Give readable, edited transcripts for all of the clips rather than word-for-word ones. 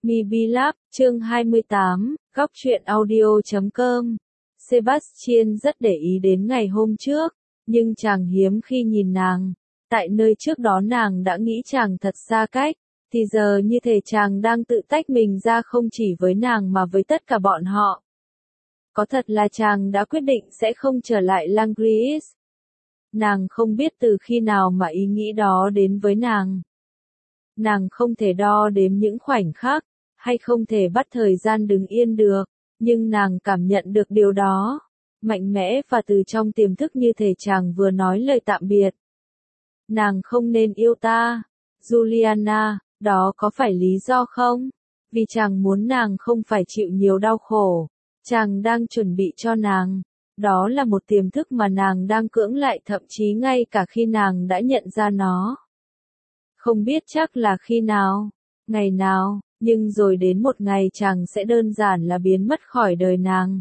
MiBlog, chương 28, góc truyện audio.com. Sebastian rất để ý đến ngày hôm trước, nhưng chàng hiếm khi nhìn nàng. Tại nơi trước đó nàng đã nghĩ chàng thật xa cách, thì giờ như thể chàng đang tự tách mình ra không chỉ với nàng mà với tất cả bọn họ. Có thật là chàng đã quyết định sẽ không trở lại Langris. Nàng không biết từ khi nào mà ý nghĩ đó đến với nàng. Nàng không thể đo đếm những khoảnh khắc, hay không thể bắt thời gian đứng yên được, nhưng nàng cảm nhận được điều đó, mạnh mẽ và từ trong tiềm thức như thể chàng vừa nói lời tạm biệt. Nàng không nên yêu ta, Juliana, đó có phải lý do không? Vì chàng muốn nàng không phải chịu nhiều đau khổ, chàng đang chuẩn bị cho nàng. Đó là một tiềm thức mà nàng đang cưỡng lại thậm chí ngay cả khi nàng đã nhận ra nó. Không biết chắc là khi nào, ngày nào, nhưng rồi đến một ngày chàng sẽ đơn giản là biến mất khỏi đời nàng.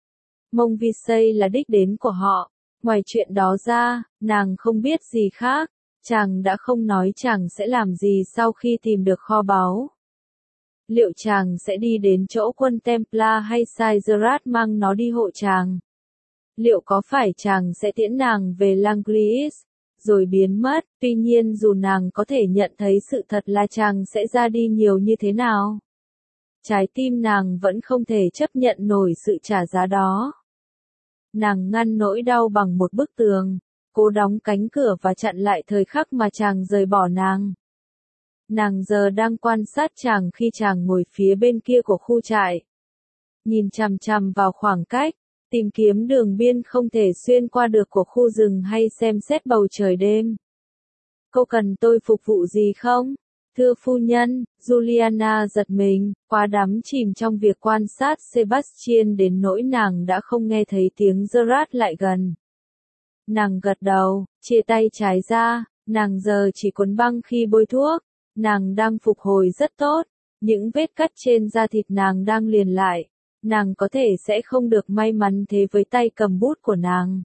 Montvissey là đích đến của họ, ngoài chuyện đó ra, nàng không biết gì khác, chàng đã không nói chàng sẽ làm gì sau khi tìm được kho báu. Liệu chàng sẽ đi đến chỗ quân Templar hay sai Gerard mang nó đi hộ chàng? Liệu có phải chàng sẽ tiễn nàng về Langris, rồi biến mất? Tuy nhiên dù nàng có thể nhận thấy sự thật là chàng sẽ ra đi nhiều như thế nào, trái tim nàng vẫn không thể chấp nhận nổi sự trả giá đó. Nàng ngăn nỗi đau bằng một bức tường, cố đóng cánh cửa và chặn lại thời khắc mà chàng rời bỏ nàng. Nàng giờ đang quan sát chàng khi chàng ngồi phía bên kia của khu trại, nhìn chằm chằm vào khoảng cách, tìm kiếm đường biên không thể xuyên qua được của khu rừng hay xem xét bầu trời đêm. Cô cần tôi phục vụ gì không? Thưa phu nhân, Juliana giật mình, quá đắm chìm trong việc quan sát Sebastian đến nỗi nàng đã không nghe thấy tiếng Gerard lại gần. Nàng gật đầu, chia tay trái ra, nàng giờ chỉ cuốn băng khi bôi thuốc, nàng đang phục hồi rất tốt, những vết cắt trên da thịt nàng đang liền lại, nàng có thể sẽ không được may mắn thế với tay cầm bút của nàng.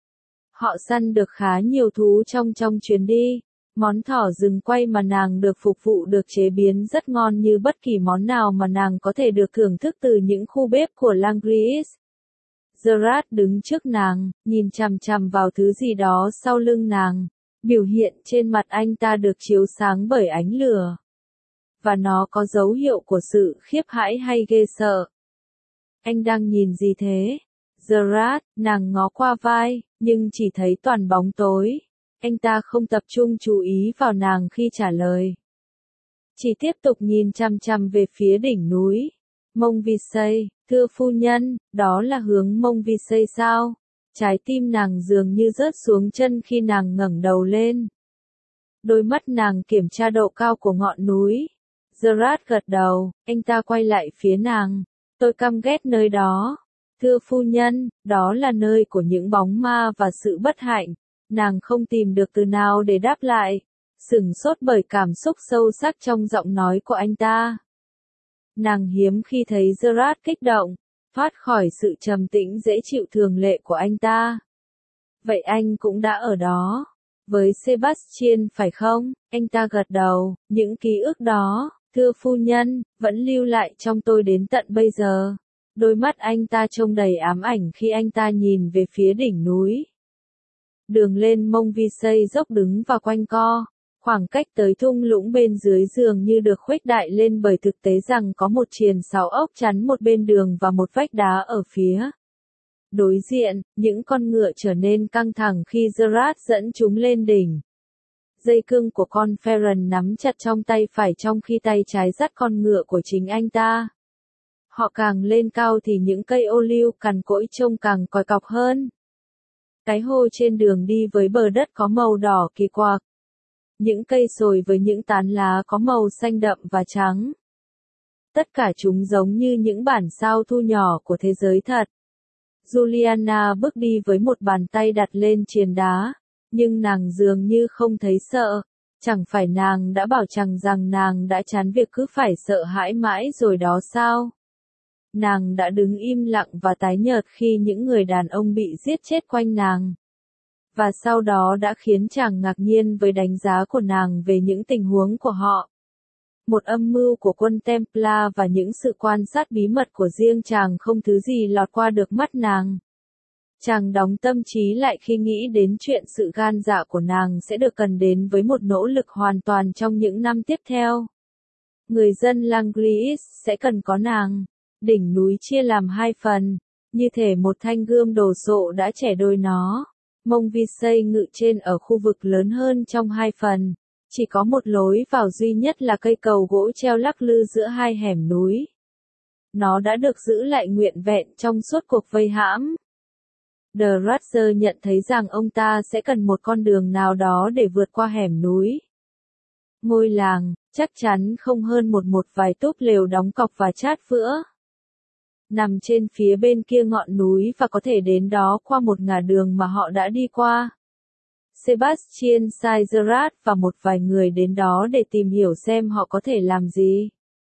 Họ săn được khá nhiều thú trong chuyến đi. Món thỏ rừng quay mà nàng được phục vụ được chế biến rất ngon như bất kỳ món nào mà nàng có thể được thưởng thức từ những khu bếp của Langris. Gerard đứng trước nàng, nhìn chằm chằm vào thứ gì đó sau lưng nàng. Biểu hiện trên mặt anh ta được chiếu sáng bởi ánh lửa. Và nó có dấu hiệu của sự khiếp hãi hay ghê sợ. Anh đang nhìn gì thế? Gerard, nàng ngó qua vai, nhưng chỉ thấy toàn bóng tối. Anh ta không tập trung chú ý vào nàng khi trả lời. Chỉ tiếp tục nhìn chằm chằm về phía đỉnh núi. Montvissey, thưa phu nhân, đó là hướng Montvissey sao? Trái tim nàng dường như rớt xuống chân khi nàng ngẩng đầu lên. Đôi mắt nàng kiểm tra độ cao của ngọn núi. Gerard gật đầu, anh ta quay lại phía nàng. Tôi căm ghét nơi đó. Thưa phu nhân, đó là nơi của những bóng ma và sự bất hạnh. Nàng không tìm được từ nào để đáp lại, sửng sốt bởi cảm xúc sâu sắc trong giọng nói của anh ta. Nàng hiếm khi thấy Gerard kích động, thoát khỏi sự trầm tĩnh dễ chịu thường lệ của anh ta. Vậy anh cũng đã ở đó, với Sebastian phải không? Anh ta gật đầu, những ký ức đó, thưa phu nhân, vẫn lưu lại trong tôi đến tận bây giờ. Đôi mắt anh ta trông đầy ám ảnh khi anh ta nhìn về phía đỉnh núi. Đường lên Montvissey dốc đứng và quanh co, khoảng cách tới thung lũng bên dưới dường như được khuếch đại lên bởi thực tế rằng có một triền 6 ốc chắn một bên đường và một vách đá ở phía đối diện. Những con ngựa trở nên căng thẳng khi Gerard dẫn chúng lên đỉnh. Dây cương của con Ferran nắm chặt trong tay phải trong khi tay trái dắt con ngựa của chính anh ta. Họ càng lên cao thì những cây ô liu cằn cỗi trông càng còi cọc hơn. Cái hô trên đường đi với bờ đất có màu đỏ kỳ quặc. Những cây sồi với những tán lá có màu xanh đậm và trắng. Tất cả chúng giống như những bản sao thu nhỏ của thế giới thật. Juliana bước đi với một bàn tay đặt lên triền đá, nhưng nàng dường như không thấy sợ. Chẳng phải nàng đã bảo chàng rằng nàng đã chán việc cứ phải sợ hãi mãi rồi đó sao? Nàng đã đứng im lặng và tái nhợt khi những người đàn ông bị giết chết quanh nàng. Và sau đó đã khiến chàng ngạc nhiên với đánh giá của nàng về những tình huống của họ. một âm mưu của quân Templar và những sự quan sát bí mật của riêng chàng không thứ gì lọt qua được mắt nàng. Chàng đóng tâm trí lại khi nghĩ đến chuyện sự gan dạ của nàng sẽ được cần đến với một nỗ lực hoàn toàn trong những năm tiếp theo. Người dân Langlis sẽ cần có nàng. Đỉnh núi chia làm hai phần, như thể một thanh gươm đồ sộ đã chẻ đôi nó. Mông Visay ngự trên ở khu vực lớn hơn trong hai phần. Chỉ có một lối vào duy nhất là cây cầu gỗ treo lắc lư giữa hai hẻm núi. Nó đã được giữ lại nguyên vẹn trong suốt cuộc vây hãm. The Ratcher nhận thấy rằng ông ta sẽ cần một con đường nào đó để vượt qua hẻm núi. Ngôi làng, chắc chắn không hơn một vài túp lều đóng cọc và chát vữa. Nằm trên phía bên kia ngọn núi và có thể đến đó qua một ngả đường mà họ đã đi qua. Sebastian Saizerat và một vài người đến đó để tìm hiểu xem họ có thể làm gì.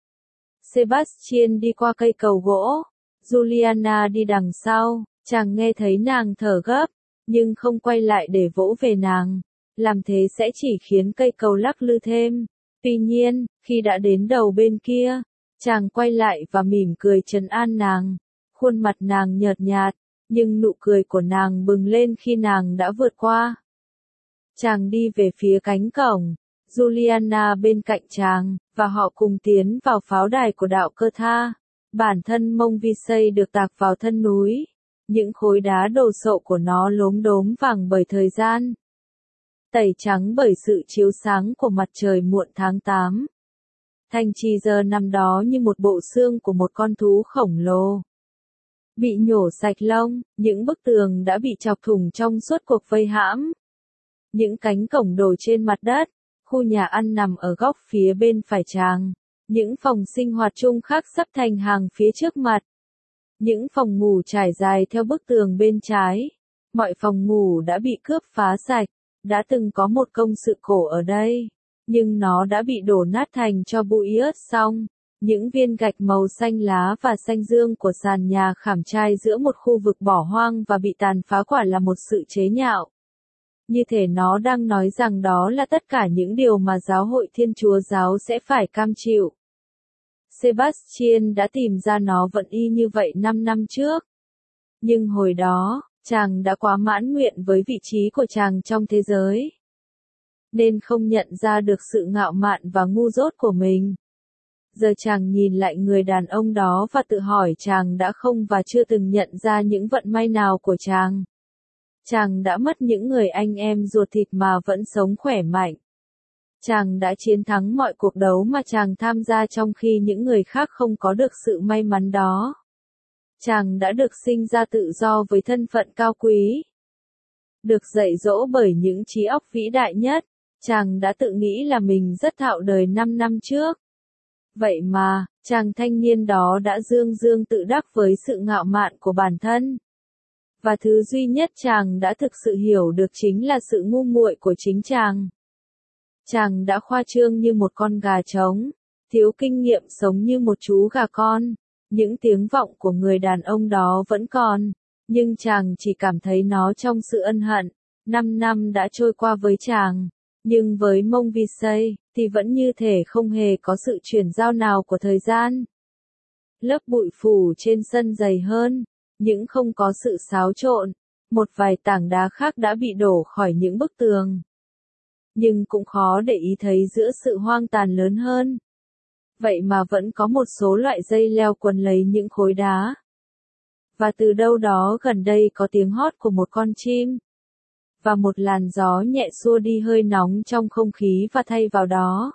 Sebastian đi qua cây cầu gỗ, Juliana đi đằng sau, chàng nghe thấy nàng thở gấp, nhưng không quay lại để vỗ về nàng. Làm thế sẽ chỉ khiến cây cầu lắc lư thêm. Tuy nhiên, khi đã đến đầu bên kia, chàng quay lại và mỉm cười trấn an nàng. Khuôn mặt nàng nhợt nhạt, nhưng nụ cười của nàng bừng lên khi nàng đã vượt qua. Chàng đi về phía cánh cổng, Juliana bên cạnh chàng, và họ cùng tiến vào pháo đài của đạo Cơ Tha. Bản thân Mông Visay được tạc vào thân núi. Những khối đá đồ sộ của nó lốm đốm vàng bởi thời gian. Tẩy trắng bởi sự chiếu sáng của mặt trời muộn tháng 8. Thanh Chi giờ nằm đó như một bộ xương của một con thú khổng lồ. Bị nhổ sạch lông, những bức tường đã bị chọc thủng trong suốt cuộc vây hãm. Những cánh cổng đổ trên mặt đất, khu nhà ăn nằm ở góc phía bên phải chàng. Những phòng sinh hoạt chung khác sắp thành hàng phía trước mặt. Những phòng ngủ trải dài theo bức tường bên trái. Mọi phòng ngủ đã bị cướp phá sạch. Đã từng có một công sự cổ ở đây, nhưng nó đã bị đổ nát thành cho bụi ớt xong. Những viên gạch màu xanh lá và xanh dương của sàn nhà khảm trai giữa một khu vực bỏ hoang và bị tàn phá quả là một sự chế nhạo. Như thể nó đang nói rằng đó là tất cả những điều mà giáo hội Thiên Chúa giáo sẽ phải cam chịu. Sebastian đã tìm ra nó vẫn y như vậy 5 năm trước. Nhưng hồi đó, chàng đã quá mãn nguyện với vị trí của chàng trong thế giới, nên không nhận ra được sự ngạo mạn và ngu dốt của mình. Giờ chàng nhìn lại người đàn ông đó và tự hỏi chàng đã không và chưa từng nhận ra những vận may nào của chàng. Chàng đã mất những người anh em ruột thịt mà vẫn sống khỏe mạnh. Chàng đã chiến thắng mọi cuộc đấu mà chàng tham gia trong khi những người khác không có được sự may mắn đó. Chàng đã được sinh ra tự do với thân phận cao quý. Được dạy dỗ bởi những trí óc vĩ đại nhất, chàng đã tự nghĩ là mình rất thạo đời 5 năm trước. Vậy mà, chàng thanh niên đó đã dương dương tự đắc với sự ngạo mạn của bản thân. Và thứ duy nhất chàng đã thực sự hiểu được chính là sự ngu muội của chính chàng. Chàng đã khoa trương như một con gà trống, thiếu kinh nghiệm sống như một chú gà con. Những tiếng vọng của người đàn ông đó vẫn còn, nhưng chàng chỉ cảm thấy nó trong sự ân hận. 5 năm đã trôi qua với chàng, nhưng với Mông Visay, thì vẫn như thể không hề có sự chuyển giao nào của thời gian. Lớp bụi phủ trên sân dày hơn, nhưng không có sự xáo trộn. Một vài tảng đá khác đã bị đổ khỏi những bức tường. Nhưng cũng khó để ý thấy giữa sự hoang tàn lớn hơn. Vậy mà vẫn có một số loại dây leo quấn lấy những khối đá. Và từ đâu đó gần đây có tiếng hót của một con chim. Và một làn gió nhẹ xua đi hơi nóng trong không khí và thay vào đó,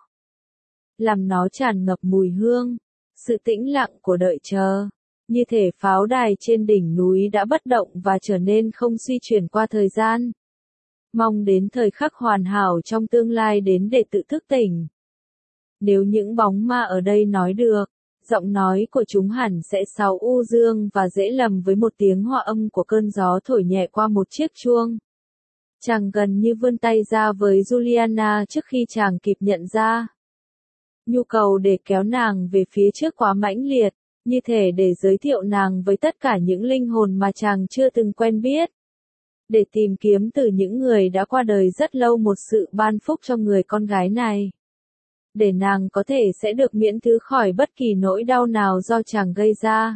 làm nó tràn ngập mùi hương, sự tĩnh lặng của đợi chờ. Như thể pháo đài trên đỉnh núi đã bất động và trở nên không suy chuyển qua thời gian. Mong đến thời khắc hoàn hảo trong tương lai đến để tự thức tỉnh. Nếu những bóng ma ở đây nói được, giọng nói của chúng hẳn sẽ sáo u dương và dễ lầm với một tiếng hòa âm của cơn gió thổi nhẹ qua một chiếc chuông. Chàng gần như vươn tay ra với Juliana trước khi chàng kịp nhận ra. Nhu cầu để kéo nàng về phía trước quá mãnh liệt, như thể để giới thiệu nàng với tất cả những linh hồn mà chàng chưa từng quen biết. Để tìm kiếm từ những người đã qua đời rất lâu một sự ban phúc cho người con gái này. để nàng có thể sẽ được miễn thứ khỏi bất kỳ nỗi đau nào do chàng gây ra.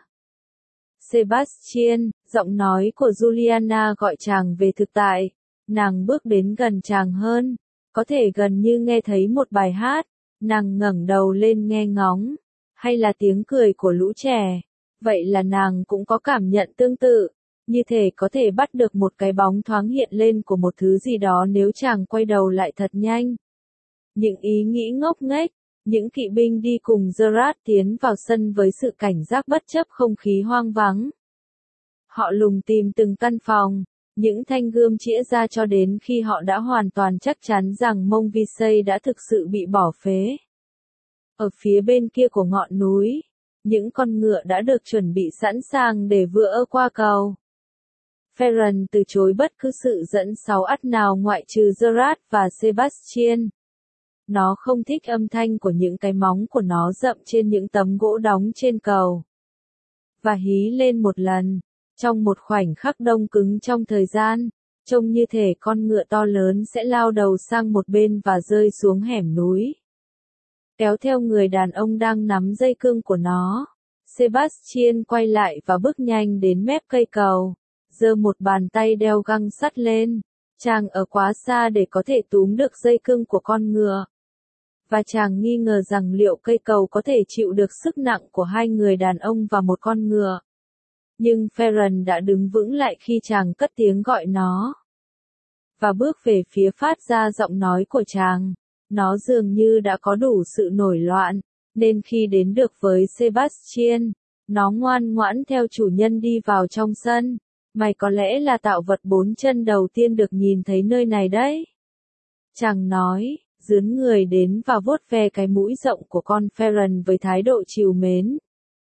Sebastian, giọng nói của Juliana gọi chàng về thực tại. Nàng bước đến gần chàng hơn, có thể gần như nghe thấy một bài hát. Nàng ngẩng đầu lên nghe ngóng, hay là tiếng cười của lũ trẻ. Vậy là nàng cũng có cảm nhận tương tự, như thể có thể bắt được một cái bóng thoáng hiện lên của một thứ gì đó nếu chàng quay đầu lại thật nhanh. Những ý nghĩ ngốc nghếch, những kỵ binh đi cùng Gerard tiến vào sân với sự cảnh giác bất chấp không khí hoang vắng. Họ lùng tìm từng căn phòng, những thanh gươm chĩa ra cho đến khi họ đã hoàn toàn chắc chắn rằng Montvisey đã thực sự bị bỏ phế. Ở phía bên kia của ngọn núi, những con ngựa đã được chuẩn bị sẵn sàng để vượt qua cầu. Ferran từ chối bất cứ sự dẫn sáu ắt nào ngoại trừ Gerard và Sebastian. Nó không thích âm thanh của những cái móng của nó dậm trên những tấm gỗ đóng trên cầu. Và hí lên một lần, trong một khoảnh khắc đông cứng trong thời gian, trông như thể con ngựa to lớn sẽ lao đầu sang một bên và rơi xuống hẻm núi. Kéo theo người đàn ông đang nắm dây cương của nó, Sebastian quay lại và bước nhanh đến mép cây cầu, giơ một bàn tay đeo găng sắt lên. Chàng ở quá xa để có thể túm được dây cương của con ngựa. Và chàng nghi ngờ rằng liệu cây cầu có thể chịu được sức nặng của hai người đàn ông và một con ngựa. Nhưng Ferran đã đứng vững lại khi chàng cất tiếng gọi nó. Và bước về phía phát ra giọng nói của chàng. Nó dường như đã có đủ sự nổi loạn, nên khi đến được với Sebastian, nó ngoan ngoãn theo chủ nhân đi vào trong sân. Mày có lẽ là tạo vật bốn chân đầu tiên được nhìn thấy nơi này đấy. Chàng nói, dướn người đến và vuốt ve cái mũi rộng của con Ferran với thái độ trìu mến.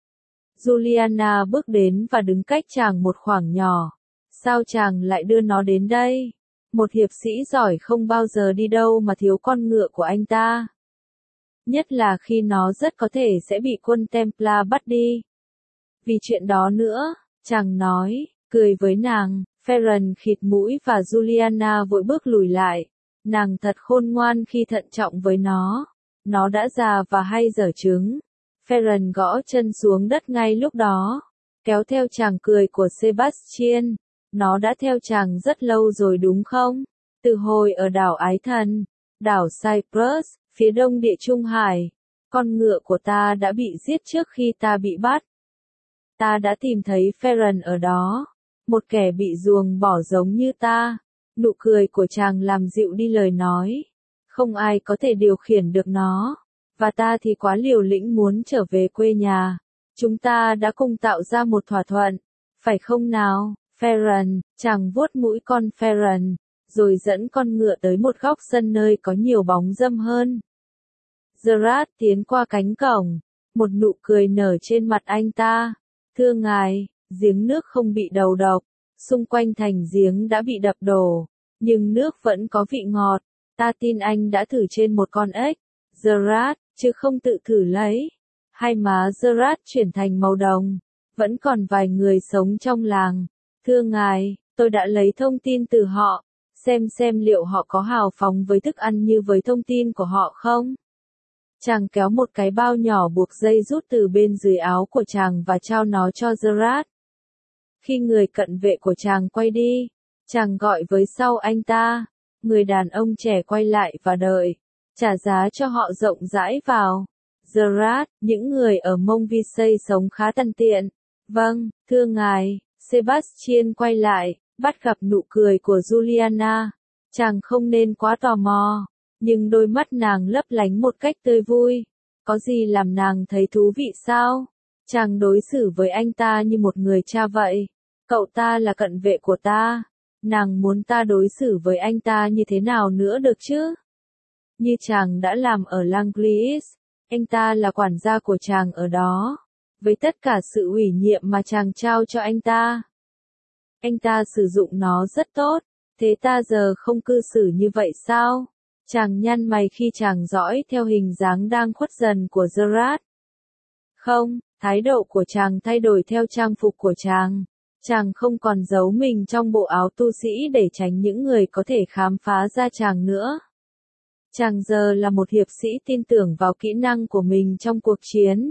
Juliana bước đến và đứng cách chàng một khoảng nhỏ. Sao chàng lại đưa nó đến đây? Một hiệp sĩ giỏi không bao giờ đi đâu mà thiếu con ngựa của anh ta. Nhất là khi nó rất có thể sẽ bị quân Templar bắt đi. Vì chuyện đó nữa, chàng nói, cười với nàng. Ferran khịt mũi và Juliana vội bước lùi lại. Nàng thật khôn ngoan khi thận trọng với nó. Nó đã già và hay dở trứng. Ferran gõ chân xuống đất ngay lúc đó. Kéo theo chàng cười của Sebastian. Nó đã theo chàng rất lâu rồi đúng không? Từ hồi ở đảo Ái Thần, đảo Cyprus, phía đông Địa Trung Hải. Con ngựa của ta đã bị giết trước khi ta bị bắt. Ta đã tìm thấy Ferran ở đó. Một kẻ bị ruồng bỏ giống như ta. Nụ cười của chàng làm dịu đi lời nói. Không ai có thể điều khiển được nó. Và ta thì quá liều lĩnh muốn trở về quê nhà. Chúng ta đã cùng tạo ra một thỏa thuận. Phải không nào, Ferran? Chàng vuốt mũi con Ferran, rồi dẫn con ngựa tới một góc sân nơi có nhiều bóng râm hơn. Gerard tiến qua cánh cổng. Một nụ cười nở trên mặt anh ta. Thưa ngài, giếng nước không bị đầu độc. Xung quanh thành giếng đã bị đập đổ. Nhưng nước vẫn có vị ngọt. Ta tin anh đã thử trên một con ếch. Gerard, chứ không tự thử lấy. Hai má Gerard chuyển thành màu đồng. Vẫn còn vài người sống trong làng. Thưa ngài, tôi đã lấy thông tin từ họ. Xem liệu họ có hào phóng với thức ăn như với thông tin của họ không? Chàng kéo một cái bao nhỏ buộc dây rút từ bên dưới áo của chàng và trao nó cho Gerard. Khi người cận vệ của chàng quay đi, chàng gọi với sau anh ta. Người đàn ông trẻ quay lại và đợi. Trả giá cho họ rộng rãi vào. Gerard, những người ở Montvisey sống khá tằn tiện. Vâng, thưa ngài. Sebastian quay lại, bắt gặp nụ cười của Juliana. Chàng không nên quá tò mò. Nhưng đôi mắt nàng lấp lánh một cách tươi vui. Có gì làm nàng thấy thú vị sao? Chàng đối xử với anh ta như một người cha vậy. Cậu ta là cận vệ của ta. Nàng muốn ta đối xử với anh ta như thế nào nữa được chứ? Như chàng đã làm ở Langlis, anh ta là quản gia của chàng ở đó. Với tất cả sự ủy nhiệm mà chàng trao cho anh ta. Anh ta sử dụng nó rất tốt. Thế ta giờ không cư xử như vậy sao? Chàng nhăn mày khi chàng dõi theo hình dáng đang khuất dần của Gerard. Không, thái độ của chàng thay đổi theo trang phục của chàng. Chàng không còn giấu mình trong bộ áo tu sĩ để tránh những người có thể khám phá ra chàng nữa. Chàng giờ là một hiệp sĩ tin tưởng vào kỹ năng của mình trong cuộc chiến.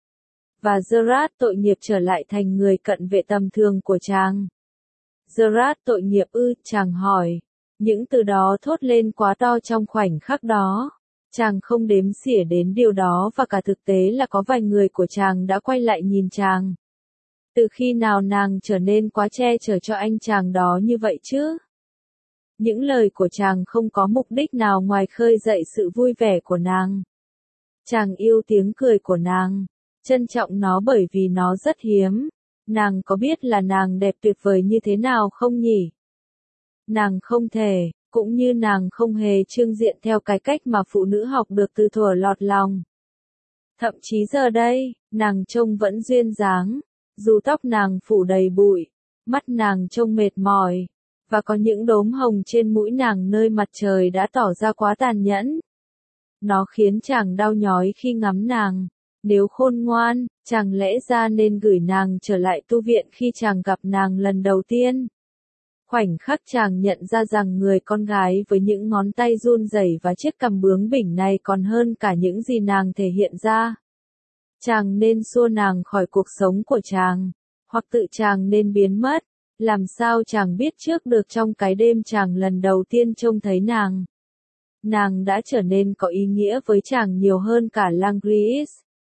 Và Gerard tội nghiệp trở lại thành người cận vệ tầm thường của chàng. Gerard tội nghiệp ư, chàng hỏi. Những từ đó thốt lên quá to trong khoảnh khắc đó. Chàng không đếm xỉa đến điều đó và cả thực tế là có vài người của chàng đã quay lại nhìn chàng. Từ khi nào nàng trở nên quá che chở cho anh chàng đó như vậy chứ? Những lời của chàng không có mục đích nào ngoài khơi dậy sự vui vẻ của nàng. Chàng yêu tiếng cười của nàng, trân trọng nó bởi vì nó rất hiếm. Nàng có biết là nàng đẹp tuyệt vời như thế nào không nhỉ? Nàng không thể, cũng như nàng không hề trưng diện theo cái cách mà phụ nữ học được từ thuở lọt lòng. Thậm chí giờ đây, nàng trông vẫn duyên dáng, dù tóc nàng phủ đầy bụi, mắt nàng trông mệt mỏi, và có những đốm hồng trên mũi nàng nơi mặt trời đã tỏ ra quá tàn nhẫn. Nó khiến chàng đau nhói khi ngắm nàng. Nếu khôn ngoan, chàng lẽ ra nên gửi nàng trở lại tu viện khi chàng gặp nàng lần đầu tiên. Khoảnh khắc chàng nhận ra rằng người con gái với những ngón tay run rẩy và chiếc cằm bướng bỉnh này còn hơn cả những gì nàng thể hiện ra. Chàng nên xua nàng khỏi cuộc sống của chàng, hoặc tự chàng nên biến mất. Làm sao chàng biết trước được trong cái đêm chàng lần đầu tiên trông thấy nàng. Nàng đã trở nên có ý nghĩa với chàng nhiều hơn cả Langris.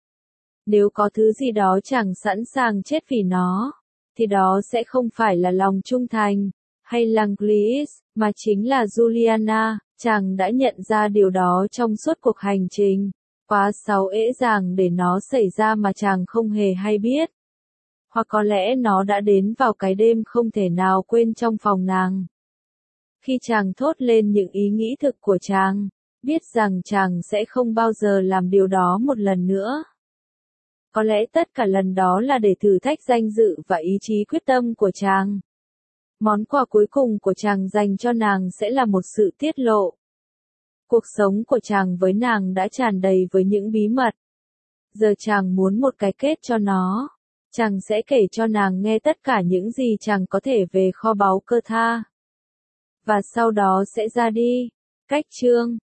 Nếu có thứ gì đó chàng sẵn sàng chết vì nó, thì đó sẽ không phải là lòng trung thành, hay Langris, mà chính là Juliana. Chàng đã nhận ra điều đó trong suốt cuộc hành trình. Quá dễ dàng để nó xảy ra mà chàng không hề hay biết. Hoặc có lẽ nó đã đến vào cái đêm không thể nào quên trong phòng nàng. Khi chàng thốt lên những ý nghĩ thực của chàng, biết rằng chàng sẽ không bao giờ làm điều đó một lần nữa. Có lẽ tất cả lần đó là để thử thách danh dự và ý chí quyết tâm của chàng. Món quà cuối cùng của chàng dành cho nàng sẽ là một sự tiết lộ. Cuộc sống của chàng với nàng đã tràn đầy với những bí mật. Giờ chàng muốn một cái kết cho nó. Chàng sẽ kể cho nàng nghe tất cả những gì chàng có thể về kho báu cơ tha. Và sau đó sẽ ra đi. Cách chương